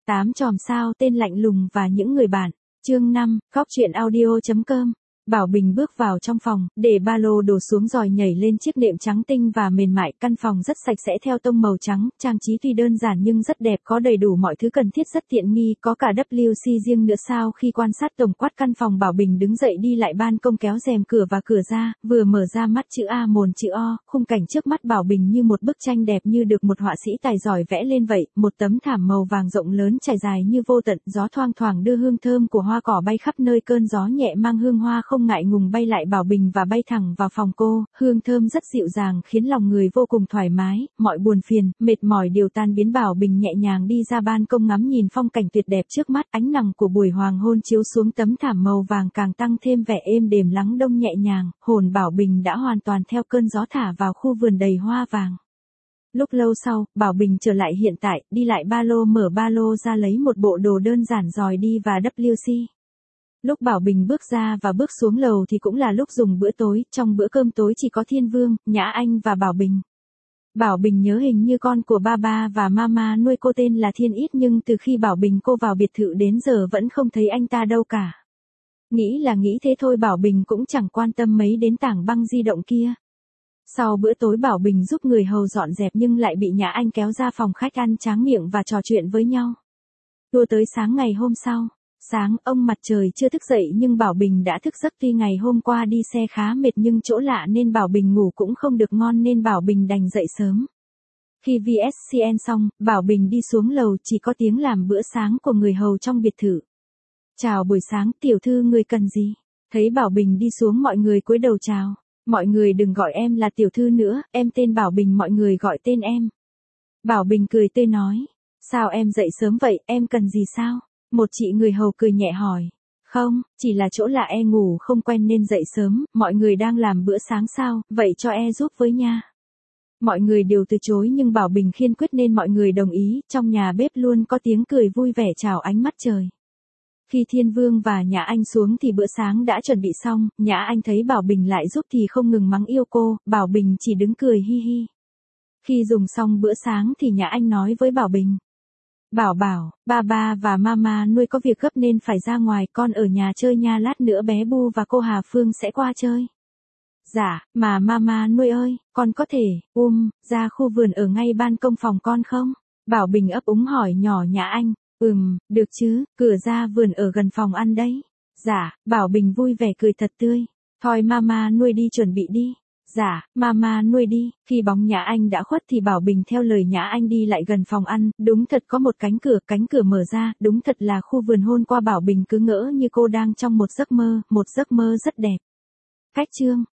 8 chòm sao tên lạnh lùng và những người bạn. Chương 5, Khóc Chuyện Audio.com. Bảo Bình bước vào trong phòng, để ba lô đổ xuống rồi nhảy lên chiếc nệm trắng tinh và mềm mại. Căn phòng rất sạch sẽ theo tông màu trắng, trang trí tuy đơn giản nhưng rất đẹp, có đầy đủ mọi thứ cần thiết, rất tiện nghi, có cả WC riêng nữa. Sau khi quan sát tổng quát căn phòng, Bảo Bình đứng dậy đi lại ban công, kéo rèm cửa và cửa ra, vừa mở ra mắt chữ A mồn chữ O, khung cảnh trước mắt Bảo Bình như một bức tranh đẹp như được một họa sĩ tài giỏi vẽ lên vậy. Một tấm thảm màu vàng rộng lớn trải dài như vô tận, gió thoang thoảng đưa hương thơm của hoa cỏ bay khắp nơi, cơn gió nhẹ mang hương hoa không ngại ngùng bay lại Bảo Bình và bay thẳng vào phòng cô, hương thơm rất dịu dàng khiến lòng người vô cùng thoải mái, mọi buồn phiền, mệt mỏi đều tan biến. Bảo Bình nhẹ nhàng đi ra ban công ngắm nhìn phong cảnh tuyệt đẹp trước mắt, ánh nắng của buổi hoàng hôn chiếu xuống tấm thảm màu vàng càng tăng thêm vẻ êm đềm lắng đông nhẹ nhàng, hồn Bảo Bình đã hoàn toàn theo cơn gió thả vào khu vườn đầy hoa vàng. Lúc lâu sau, Bảo Bình trở lại hiện tại, đi lại ba lô, mở ba lô ra lấy một bộ đồ đơn giản rồi đi vào WC. Lúc Bảo Bình bước ra và bước xuống lầu thì cũng là lúc dùng bữa tối, trong bữa cơm tối chỉ có Thiên Vương, Nhã Anh và Bảo Bình. Bảo Bình nhớ hình như con của ba và mama nuôi cô tên là Thiên Ít, nhưng từ khi Bảo Bình cô vào biệt thự đến giờ vẫn không thấy anh ta đâu cả. Nghĩ là nghĩ thế thôi, Bảo Bình cũng chẳng quan tâm mấy đến tảng băng di động kia. Sau bữa tối, Bảo Bình giúp người hầu dọn dẹp nhưng lại bị Nhã Anh kéo ra phòng khách ăn tráng miệng và trò chuyện với nhau. Tua tới sáng ngày hôm sau. Sáng, ông mặt trời chưa thức dậy nhưng Bảo Bình đã thức giấc. Tuy ngày hôm qua đi xe khá mệt nhưng chỗ lạ nên Bảo Bình ngủ cũng không được ngon nên Bảo Bình đành dậy sớm. Khi VSCN xong, Bảo Bình đi xuống lầu, chỉ có tiếng làm bữa sáng của người hầu trong biệt thự. Chào buổi sáng, tiểu thư người cần gì? Thấy Bảo Bình đi xuống mọi người cúi đầu chào. Mọi người đừng gọi em là tiểu thư nữa, em tên Bảo Bình, mọi người gọi tên em. Bảo Bình cười tươi nói. Sao em dậy sớm vậy, em cần gì sao? Một chị người hầu cười nhẹ hỏi. Không, chỉ là chỗ lạ, e ngủ không quen nên dậy sớm, mọi người đang làm bữa sáng sao, vậy cho e giúp với nha. Mọi người đều từ chối nhưng Bảo Bình kiên quyết nên mọi người đồng ý, trong nhà bếp luôn có tiếng cười vui vẻ chào ánh mắt trời. Khi Thiên Vương và Nhã Anh xuống thì bữa sáng đã chuẩn bị xong, Nhã Anh thấy Bảo Bình lại giúp thì không ngừng mắng yêu cô, Bảo Bình chỉ đứng cười hi hi. Khi dùng xong bữa sáng thì Nhã Anh nói với Bảo Bình. Bảo, ba và mama nuôi có việc gấp nên phải ra ngoài, con ở nhà chơi nha, lát nữa bé Bu và cô Hà Phương sẽ qua chơi. Dạ, mà mama nuôi ơi, con có thể, ra khu vườn ở ngay ban công phòng con không? Bảo Bình ấp úng hỏi nhỏ Nhã Anh. Được chứ, cửa ra vườn ở gần phòng ăn đấy. Dạ, Bảo Bình vui vẻ cười thật tươi. Thôi mama nuôi đi, chuẩn bị đi. Dạ, mama nuôi đi. Khi bóng Nhã Anh đã khuất thì Bảo Bình theo lời Nhã Anh đi lại gần phòng ăn, đúng thật có một cánh cửa mở ra, đúng thật là khu vườn. Hôm qua Bảo Bình cứ ngỡ như cô đang trong một giấc mơ rất đẹp. Cách chương